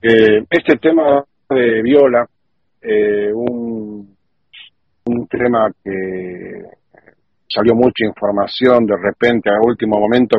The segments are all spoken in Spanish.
Este tema de Viola, eh, un, un tema que salió mucha información de repente a último momento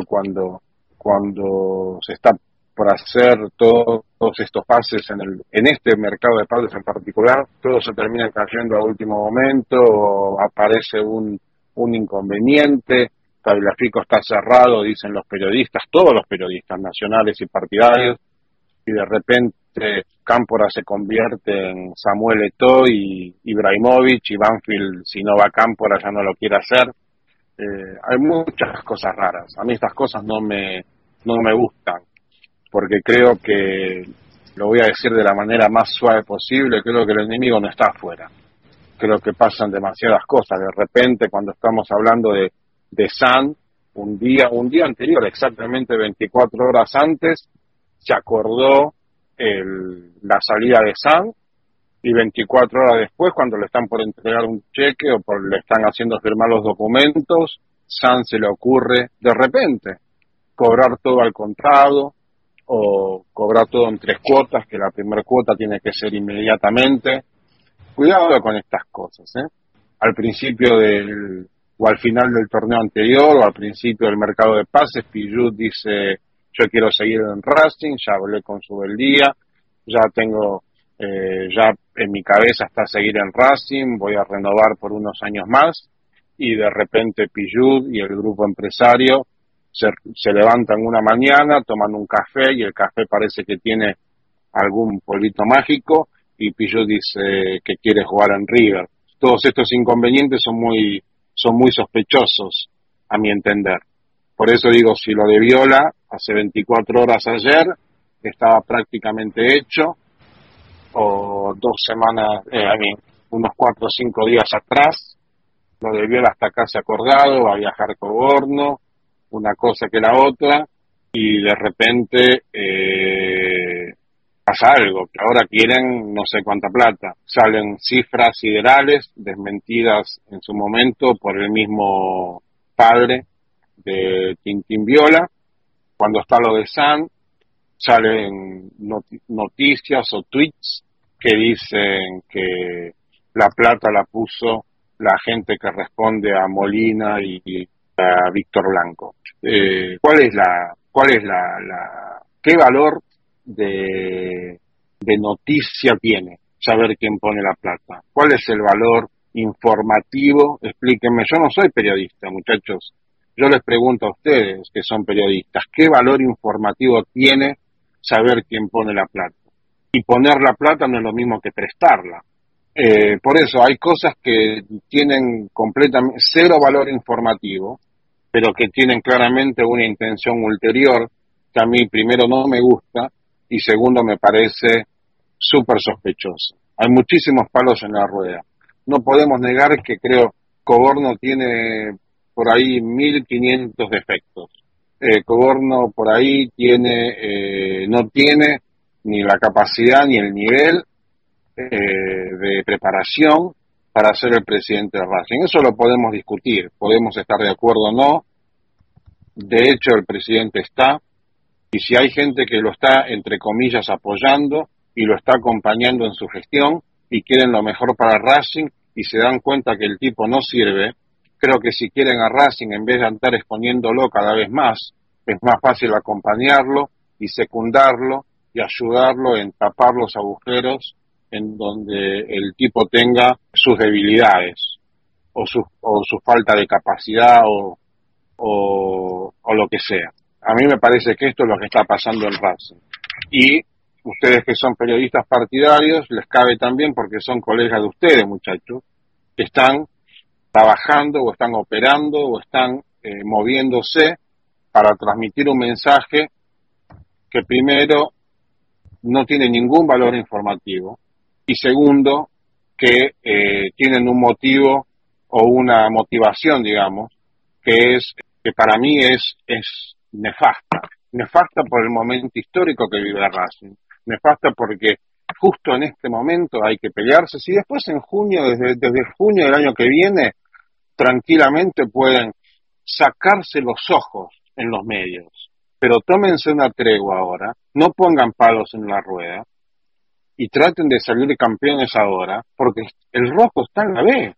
cuando se está por hacer todos estos pases en este mercado de padres en particular, todo se termina cayendo a último momento, o aparece un inconveniente, Tagliafico está cerrado, dicen los periodistas, todos los periodistas nacionales y partidarios, y de repente Cámpora se convierte en Samuel Eto'o y Ibrahimovic, y Banfield, si no va Cámpora, ya no lo quiere hacer. Hay muchas cosas raras. A mí estas cosas no me gustan, porque creo que, lo voy a decir de la manera más suave posible, creo que el enemigo no está afuera. Creo que pasan demasiadas cosas. De repente, cuando estamos hablando de San, un día anterior, exactamente 24 horas antes, se acordó la salida de San, y 24 horas después, cuando le están por entregar un cheque o le están haciendo firmar los documentos, San se le ocurre de repente cobrar todo al contado o cobrar todo en 3 cuotas, que la primera cuota tiene que ser inmediatamente. Cuidado con estas cosas, ¿eh? Al principio o al final del torneo anterior o al principio del mercado de pases, Pichut dice: yo quiero seguir en Racing, ya hablé con Subeldía, ya tengo, ya en mi cabeza está seguir en Racing, voy a renovar por unos años más, y de repente Pichut y el grupo empresario se levantan una mañana, toman un café, y el café parece que tiene algún polvito mágico, y Pichut dice que quiere jugar en River. Todos estos inconvenientes son muy sospechosos, a mi entender. Por eso digo, si lo de Viola, hace 24 horas ayer, estaba prácticamente hecho, o 2 semanas, unos 4 o 5 días atrás, lo de Viola está casi acordado, va a viajar Coborno, una cosa que la otra, y de repente pasa algo, que ahora quieren no sé cuánta plata. Salen cifras siderales, desmentidas en su momento por el mismo padre de Tintín Viola. Cuando está lo de San, salen noticias o tweets que dicen que la plata la puso la gente que responde a Molina y a Víctor Blanco. ¿Qué valor de noticia tiene saber quién pone la plata? ¿Cuál es el valor informativo? Explíquenme. Yo no soy periodista, muchachos. Yo les pregunto a ustedes, que son periodistas, ¿qué valor informativo tiene saber quién pone la plata? Y poner la plata no es lo mismo que prestarla. Por eso hay cosas que tienen completamente cero valor informativo, pero que tienen claramente una intención ulterior, que a mí primero no me gusta y segundo me parece súper sospechoso. Hay muchísimos palos en la rueda. No podemos negar que creo Coborno tiene por ahí 1500 defectos. Coborno por ahí no tiene ni la capacidad ni el nivel de preparación para ser el presidente de Racing. Eso lo podemos discutir, podemos estar de acuerdo o no. De hecho, el presidente está, y si hay gente que lo está, entre comillas, apoyando y lo está acompañando en su gestión y quieren lo mejor para Racing y se dan cuenta que el tipo no sirve, creo que si quieren a Racing, en vez de andar exponiéndolo cada vez más, es más fácil acompañarlo y secundarlo y ayudarlo en tapar los agujeros en donde el tipo tenga sus debilidades o su falta de capacidad o lo que sea. A mí me parece que esto es lo que está pasando en Racing. Y ustedes que son periodistas partidarios, les cabe también, porque son colegas de ustedes, muchachos, que están trabajando o están operando o están moviéndose para transmitir un mensaje que primero no tiene ningún valor informativo y segundo que tienen un motivo o una motivación, digamos, que para mí es nefasta por el momento histórico que vive Racing, nefasta porque justo en este momento hay que pelearse. Si después en junio, desde junio del año que viene, tranquilamente pueden sacarse los ojos en los medios, pero tómense una tregua ahora, no pongan palos en la rueda y traten de salir campeones ahora, porque el rojo está en la B.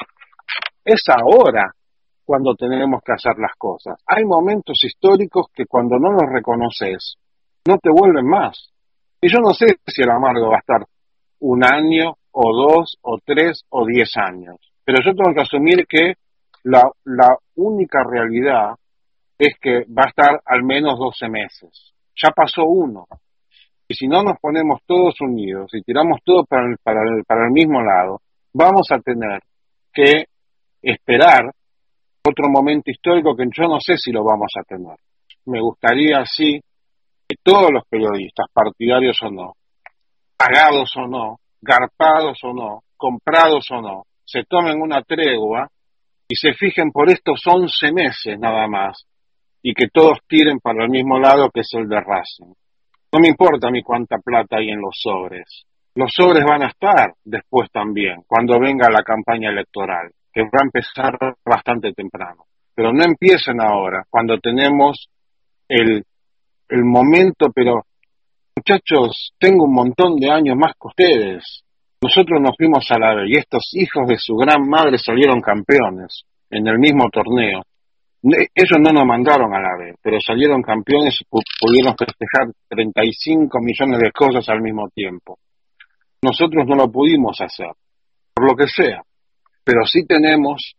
Es ahora cuando tenemos que hacer las cosas. Hay momentos históricos que cuando no los reconoces, no te vuelven más. Y yo no sé si el amargo va a estar 1 año, o 2, o 3, o 10 años. Pero yo tengo que asumir que la única realidad es que va a estar al menos 12 meses. Ya pasó uno. Y si no nos ponemos todos unidos y tiramos todo para el mismo lado, vamos a tener que esperar otro momento histórico que yo no sé si lo vamos a tener. Me gustaría, sí, que todos los periodistas, partidarios o no, pagados o no, garpados o no, comprados o no, se tomen una tregua y se fijen por estos 11 meses nada más y que todos tiren para el mismo lado, que es el de Racing. No me importa a mí cuánta plata hay en los sobres. Los sobres van a estar después también, cuando venga la campaña electoral, que va a empezar bastante temprano. Pero no empiecen ahora, cuando tenemos el momento, pero muchachos, tengo un montón de años más que ustedes. Nosotros nos fuimos a la B y estos hijos de su gran madre salieron campeones en el mismo torneo. Ellos no nos mandaron a la B, pero salieron campeones y pudieron festejar 35 millones de cosas al mismo tiempo. Nosotros no lo pudimos hacer, por lo que sea, pero sí tenemos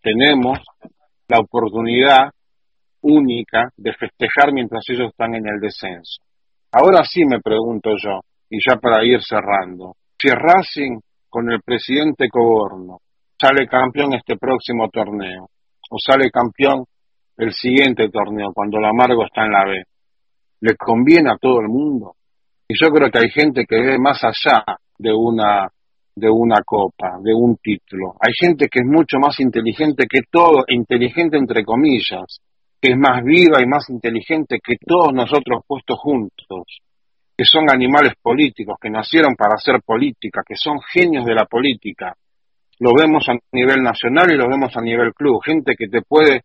la oportunidad única de festejar mientras ellos están en el descenso. Ahora sí me pregunto yo, y ya para ir cerrando, si Racing con el presidente Coborno sale campeón este próximo torneo, o sale campeón el siguiente torneo, cuando el amargo está en la B, ¿le conviene a todo el mundo? Y yo creo que hay gente que ve más allá de una copa, de un título. Hay gente que es mucho más inteligente que todo, inteligente entre comillas, que es más viva y más inteligente que todos nosotros puestos juntos, que son animales políticos, que nacieron para hacer política, que son genios de la política. Lo vemos a nivel nacional y lo vemos a nivel club, gente que te puede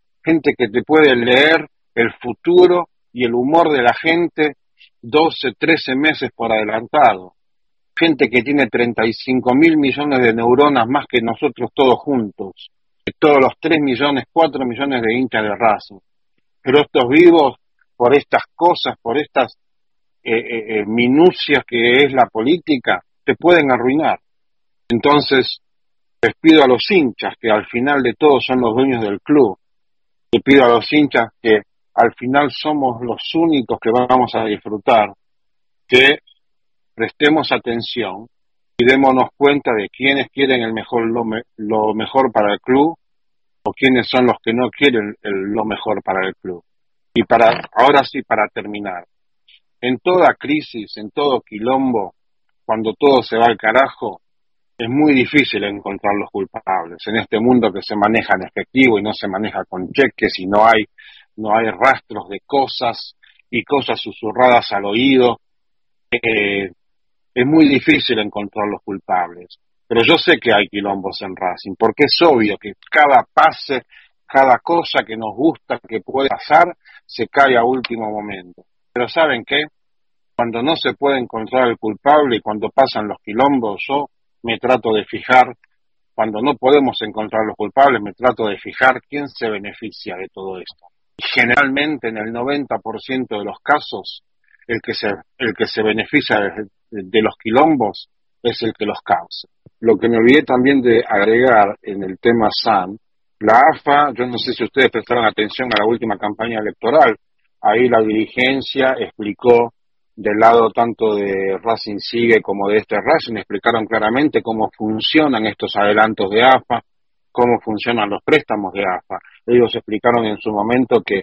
leer el futuro y el humor de la gente 12, 13 meses por adelantado. Gente que tiene 35.000 millones de neuronas más que nosotros todos juntos, que todos los 3 millones, 4 millones de hinchas de Racing. Pero estos vivos, por estas cosas, por estas minucias que es la política, te pueden arruinar. Entonces, les pido a los hinchas, que al final de todo son los dueños del club, le pido a los hinchas que al final somos los únicos que vamos a disfrutar, que prestemos atención y démonos cuenta de quiénes quieren lo mejor para el club o quiénes son los que no quieren lo mejor para el club. Y ahora sí, para terminar, en toda crisis, en todo quilombo, cuando todo se va al carajo, es muy difícil encontrar los culpables en este mundo que se maneja en efectivo y no se maneja con cheques y no hay rastros de cosas y cosas susurradas al oído. Es muy difícil encontrar los culpables, pero yo sé que hay quilombos en Racing, porque es obvio que cada pase, cada cosa que nos gusta que puede pasar, se cae a último momento. Pero ¿saben qué? Cuando no se puede encontrar el culpable y cuando pasan los quilombos, yo me trato de fijar, cuando no podemos encontrar los culpables, me trato de fijar quién se beneficia de todo esto. Y generalmente, en el 90% de los casos, el que se beneficia de los quilombos es el que los causa. Lo que me olvidé también de agregar en el tema SAN, la AFA, yo no sé si ustedes prestaron atención a la última campaña electoral, ahí la dirigencia explicó, del lado tanto de Racing Sigue como de Racing, explicaron claramente cómo funcionan estos adelantos de AFA, cómo funcionan los préstamos de AFA. Ellos explicaron en su momento que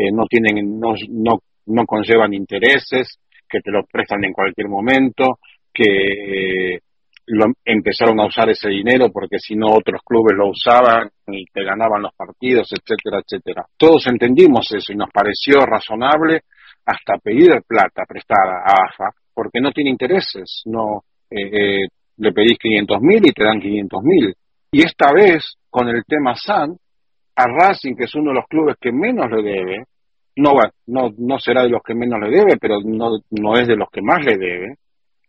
no conllevan intereses, que te lo prestan en cualquier momento, que empezaron a usar ese dinero porque si no otros clubes lo usaban y te ganaban los partidos, etcétera, etcétera. Todos entendimos eso y nos pareció razonable hasta pedir plata prestada a AFA, porque no tiene intereses, le pedís 500.000 y te dan 500.000. Y esta vez, con el tema SAN, a Racing, que es uno de los clubes que menos le debe, no será de los que menos le debe, pero no es de los que más le debe,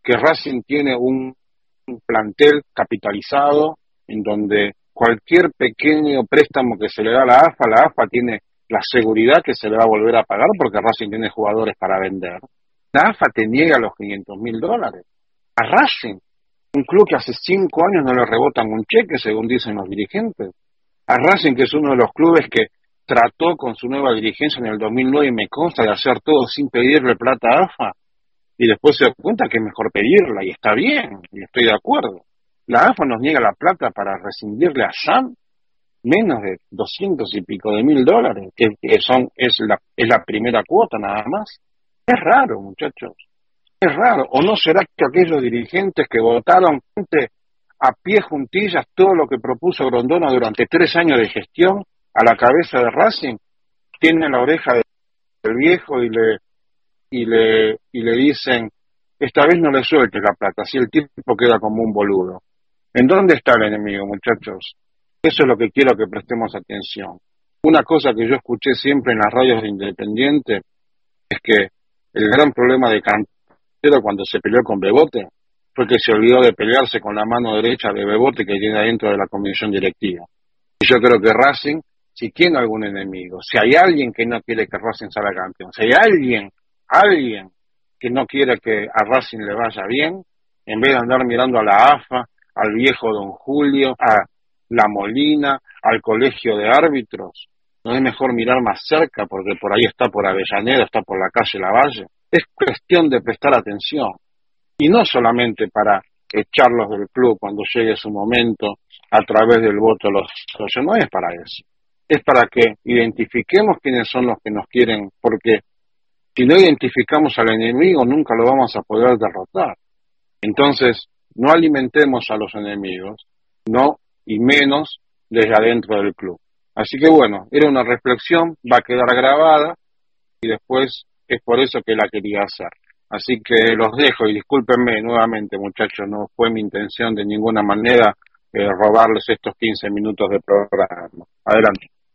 que Racing tiene un plantel capitalizado en donde cualquier pequeño préstamo que se le da a la AFA tiene la seguridad que se le va a volver a pagar porque Racing tiene jugadores para vender. La AFA te niega los $500.000. A Racing, un club que hace 5 años no le rebotan un cheque, según dicen los dirigentes. A Racing, que es uno de los clubes que trató con su nueva dirigencia en el 2009, y me consta, de hacer todo sin pedirle plata a AFA, y después se da cuenta que es mejor pedirla, y está bien, y estoy de acuerdo. La AFA nos niega la plata para rescindirle a Sam menos de 200 y pico de mil dólares, que es la primera cuota nada más. Es raro, muchachos, es raro. ¿O no será que aquellos dirigentes que votaron a pie juntillas todo lo que propuso Grondona durante 3 años de gestión a la cabeza de Racing tienen la oreja del viejo y le dicen, esta vez no le sueltes la plata, así el tipo queda como un boludo? ¿En dónde está el enemigo, muchachos? Eso es lo que quiero que prestemos atención. Una cosa que yo escuché siempre en las radios de Independiente es que el gran problema de Cantero cuando se peleó con Bebote fue que se olvidó de pelearse con la mano derecha de Bebote que tiene adentro de la comisión directiva. Y yo creo que Racing, si tiene algún enemigo, si hay alguien que no quiere que Racing salga campeón, si hay alguien que no quiere que a Racing le vaya bien, en vez de andar mirando a la AFA, al viejo Don Julio, a La Molina, al colegio de árbitros, ¿no es mejor mirar más cerca? Porque por ahí está por Avellaneda, está por la calle Lavalle. Es cuestión de prestar atención. Y no solamente para echarlos del club cuando llegue su momento a través del voto de los socios, no es para eso. Es para que identifiquemos quiénes son los que nos quieren, porque si no identificamos al enemigo nunca lo vamos a poder derrotar. Entonces, no alimentemos a los enemigos, no y menos desde adentro del club. Así que bueno, era una reflexión, va a quedar grabada y después es por eso que la quería hacer. Así que los dejo y discúlpenme nuevamente, muchachos, no fue mi intención de ninguna manera robarles estos 15 minutos de programa. Adelante.